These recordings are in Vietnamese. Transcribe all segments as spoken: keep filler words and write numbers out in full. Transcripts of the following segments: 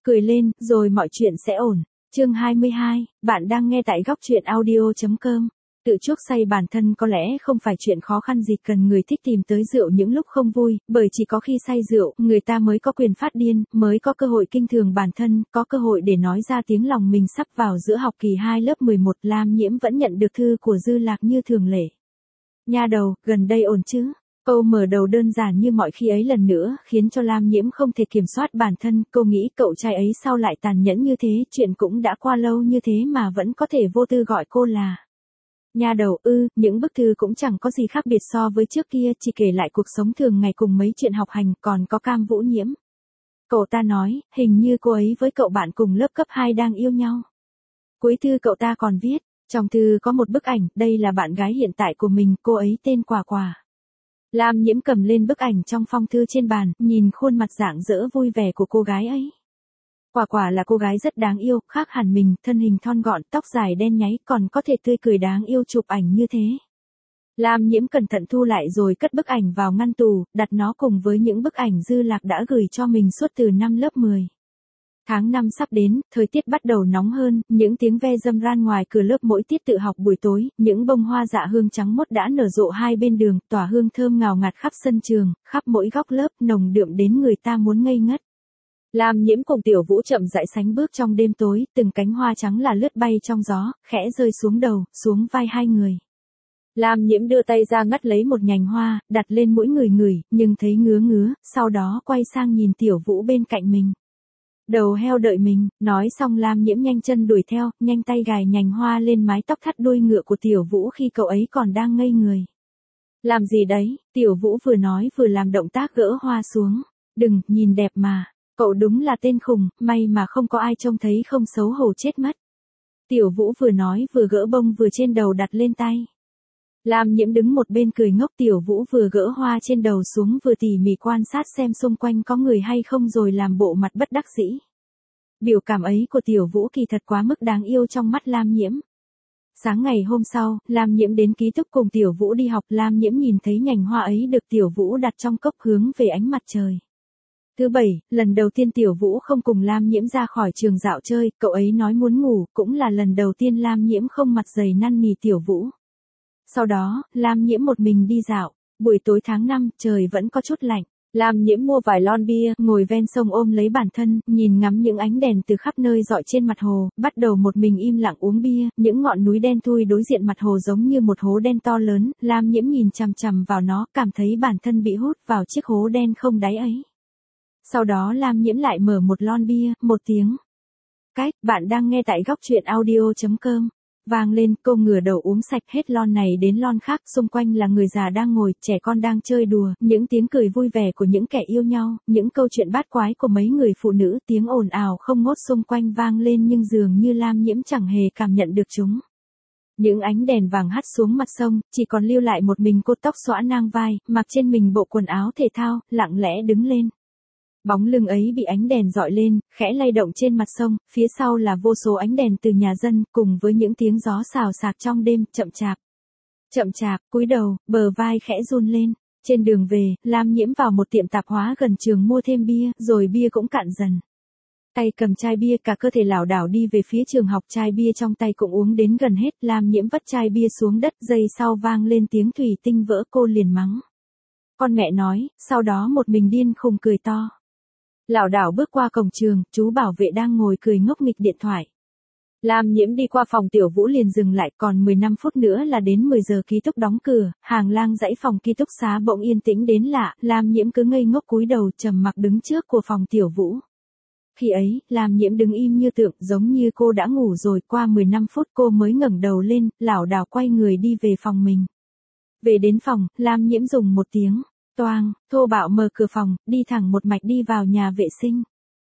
cười lên, rồi mọi chuyện sẽ ổn. Chương hai mươi hai, bạn đang nghe tại góc truyện audio chấm com. Tự chuốc say bản thân có lẽ không phải chuyện khó khăn gì cần người thích tìm tới rượu những lúc không vui, bởi chỉ có khi say rượu, người ta mới có quyền phát điên, mới có cơ hội kinh thường bản thân, có cơ hội để nói ra tiếng lòng mình. Sắp vào giữa học kỳ hai lớp mười một, Lam Nhiễm vẫn nhận được thư của Dư Lạc như thường lệ. Nha đầu, gần đây ổn chứ? Câu mở đầu đơn giản như mọi khi ấy lần nữa, khiến cho Lam Nhiễm không thể kiểm soát bản thân. Cô nghĩ cậu trai ấy sao lại tàn nhẫn như thế, chuyện cũng đã qua lâu như thế mà vẫn có thể vô tư gọi cô là nha đầu. Ư, những bức thư cũng chẳng có gì khác biệt so với trước kia, chỉ kể lại cuộc sống thường ngày cùng mấy chuyện học hành, còn có Cam Vũ Nhiễm. Cậu ta nói, hình như cô ấy với cậu bạn cùng lớp cấp hai đang yêu nhau. Cuối thư cậu ta còn viết, trong thư có một bức ảnh, đây là bạn gái hiện tại của mình, cô ấy tên Quả Quả. Lam Nhiễm cầm lên bức ảnh trong phong thư trên bàn, nhìn khuôn mặt rạng rỡ vui vẻ của cô gái ấy. Quả Quả là cô gái rất đáng yêu, khác hẳn mình, thân hình thon gọn, tóc dài đen nháy, còn có thể tươi cười đáng yêu chụp ảnh như thế. Lam Nhiễm cẩn thận thu lại rồi cất bức ảnh vào ngăn tủ, đặt nó cùng với những bức ảnh Dư Lạc đã gửi cho mình suốt từ năm lớp mười. Tháng năm sắp đến, thời tiết bắt đầu nóng hơn, những tiếng ve râm ran ngoài cửa lớp mỗi tiết tự học buổi tối, những bông hoa dạ hương trắng mốt đã nở rộ hai bên đường, tỏa hương thơm ngào ngạt khắp sân trường, khắp mỗi góc lớp, nồng đượm đến người ta muốn ngây ngất. Lam Nhiễm cùng Tiểu Vũ chậm rãi sánh bước trong đêm tối, từng cánh hoa trắng là lướt bay trong gió, khẽ rơi xuống đầu, xuống vai hai người. Lam Nhiễm đưa tay ra ngắt lấy một nhành hoa, đặt lên mũi người ngửi, nhưng thấy ngứa ngứa, sau đó quay sang nhìn Tiểu Vũ bên cạnh mình. Đầu heo đợi mình, nói xong Lam Nhiễm nhanh chân đuổi theo, nhanh tay gài nhành hoa lên mái tóc thắt đuôi ngựa của Tiểu Vũ khi cậu ấy còn đang ngây người. Làm gì đấy? Tiểu Vũ vừa nói vừa làm động tác gỡ hoa xuống. Đừng, nhìn đẹp mà. Cậu đúng là tên khùng, may mà không có ai trông thấy không xấu hổ chết mất. Tiểu Vũ vừa nói vừa gỡ bông vừa trên đầu đặt lên tay. Lam Nhiễm đứng một bên cười ngốc. Tiểu Vũ vừa gỡ hoa trên đầu xuống vừa tỉ mỉ quan sát xem xung quanh có người hay không rồi làm bộ mặt bất đắc dĩ. Biểu cảm ấy của Tiểu Vũ kỳ thật quá mức đáng yêu trong mắt Lam Nhiễm. Sáng ngày hôm sau, Lam Nhiễm đến ký túc cùng Tiểu Vũ đi học. Lam Nhiễm nhìn thấy nhành hoa ấy được Tiểu Vũ đặt trong cốc hướng về ánh mặt trời. Thứ bảy, lần đầu tiên Tiểu Vũ không cùng Lam Nhiễm ra khỏi trường dạo chơi, cậu ấy nói muốn ngủ, cũng là lần đầu tiên Lam Nhiễm không mặt dày năn nỉ Tiểu Vũ. Sau đó, Lam Nhiễm một mình đi dạo, buổi tối tháng năm, trời vẫn có chút lạnh. Lam Nhiễm mua vài lon bia, ngồi ven sông ôm lấy bản thân, nhìn ngắm những ánh đèn từ khắp nơi rọi trên mặt hồ, bắt đầu một mình im lặng uống bia, những ngọn núi đen thui đối diện mặt hồ giống như một hố đen to lớn, Lam Nhiễm nhìn chằm chằm vào nó, cảm thấy bản thân bị hút vào chiếc hố đen không đáy ấy. Sau đó Lam Nhiễm lại mở một lon bia, một tiếng. Cách, bạn đang nghe tại góc truyện audio chấm com. Vang lên, cô ngửa đầu uống sạch hết lon này đến lon khác, xung quanh là người già đang ngồi, trẻ con đang chơi đùa, những tiếng cười vui vẻ của những kẻ yêu nhau, những câu chuyện bát quái của mấy người phụ nữ, tiếng ồn ào không ngớt xung quanh vang lên nhưng dường như Lam Nhiễm chẳng hề cảm nhận được chúng. Những ánh đèn vàng hắt xuống mặt sông, chỉ còn lưu lại một mình cô tóc xõa ngang vai, mặc trên mình bộ quần áo thể thao, lặng lẽ đứng lên. Bóng lưng ấy bị ánh đèn dọi lên, khẽ lay động trên mặt sông, phía sau là vô số ánh đèn từ nhà dân, cùng với những tiếng gió xào xạc trong đêm, chậm chạp. Chậm chạp, cúi đầu, bờ vai khẽ run lên. Trên đường về, Lam Nhiễm vào một tiệm tạp hóa gần trường mua thêm bia, rồi bia cũng cạn dần. Tay cầm chai bia, cả cơ thể lảo đảo đi về phía trường học, chai bia trong tay cũng uống đến gần hết, Lam Nhiễm vất chai bia xuống đất, giây sau vang lên tiếng thủy tinh vỡ, cô liền mắng. Con mẹ nói, sau đó một mình điên khùng cười to. Lảo đảo bước qua cổng trường, chú bảo vệ đang ngồi cười ngốc nghịch điện thoại. Lam Nhiễm đi qua phòng Tiểu Vũ liền dừng lại, còn mười lăm phút nữa là đến mười giờ ký túc đóng cửa, hàng lang dãy phòng ký túc xá bỗng yên tĩnh đến lạ, Lam Nhiễm cứ ngây ngốc cúi đầu trầm mặc đứng trước của phòng Tiểu Vũ. Khi ấy, Lam Nhiễm đứng im như tượng, giống như cô đã ngủ rồi, qua mười lăm phút cô mới ngẩng đầu lên, lảo đảo quay người đi về phòng mình. Về đến phòng, Lam Nhiễm dùng một tiếng toang, thô bạo mở cửa phòng, đi thẳng một mạch đi vào nhà vệ sinh.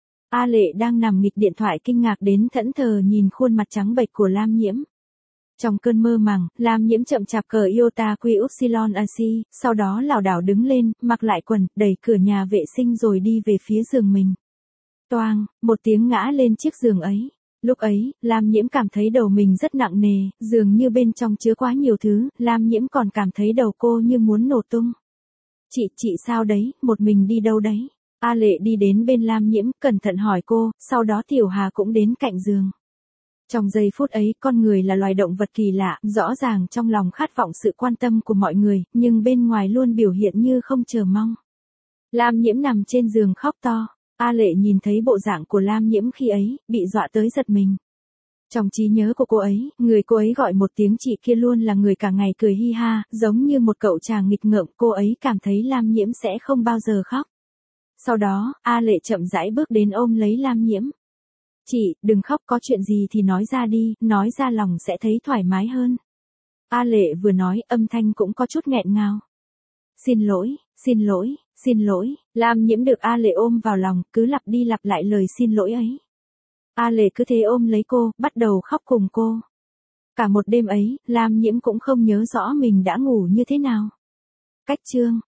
A Lệ đang nằm nghịch điện thoại kinh ngạc đến thẫn thờ nhìn khuôn mặt trắng bệch của Lam Nhiễm. Trong cơn mơ màng, Lam Nhiễm chậm chạp cởi iota quy upsilon a xê, sau đó lảo đảo đứng lên, mặc lại quần, đẩy cửa nhà vệ sinh rồi đi về phía giường mình. Toang, một tiếng ngã lên chiếc giường ấy. Lúc ấy, Lam Nhiễm cảm thấy đầu mình rất nặng nề, dường như bên trong chứa quá nhiều thứ, Lam Nhiễm còn cảm thấy đầu cô như muốn nổ tung. Chị, chị sao đấy, một mình đi đâu đấy? A Lệ đi đến bên Lam Nhiễm, cẩn thận hỏi cô, sau đó Tiểu Hà cũng đến cạnh giường. Trong giây phút ấy, con người là loài động vật kỳ lạ, rõ ràng trong lòng khát vọng sự quan tâm của mọi người, nhưng bên ngoài luôn biểu hiện như không chờ mong. Lam Nhiễm nằm trên giường khóc to. A Lệ nhìn thấy bộ dạng của Lam Nhiễm khi ấy, bị dọa tới giật mình. Trong trí nhớ của cô ấy, người cô ấy gọi một tiếng chị kia luôn là người cả ngày cười hi ha, giống như một cậu chàng nghịch ngợm, cô ấy cảm thấy Lam Nhiễm sẽ không bao giờ khóc. Sau đó, A Lệ chậm rãi bước đến ôm lấy Lam Nhiễm. Chị, đừng khóc, có chuyện gì thì nói ra đi, nói ra lòng sẽ thấy thoải mái hơn. A Lệ vừa nói, âm thanh cũng có chút nghẹn ngào. Xin lỗi, xin lỗi, xin lỗi. Lam Nhiễm được A Lệ ôm vào lòng, cứ lặp đi lặp lại lời xin lỗi ấy. A Lệ cứ thế ôm lấy cô, bắt đầu khóc cùng cô. Cả một đêm ấy, Lam Nhiễm cũng không nhớ rõ mình đã ngủ như thế nào. Cách chương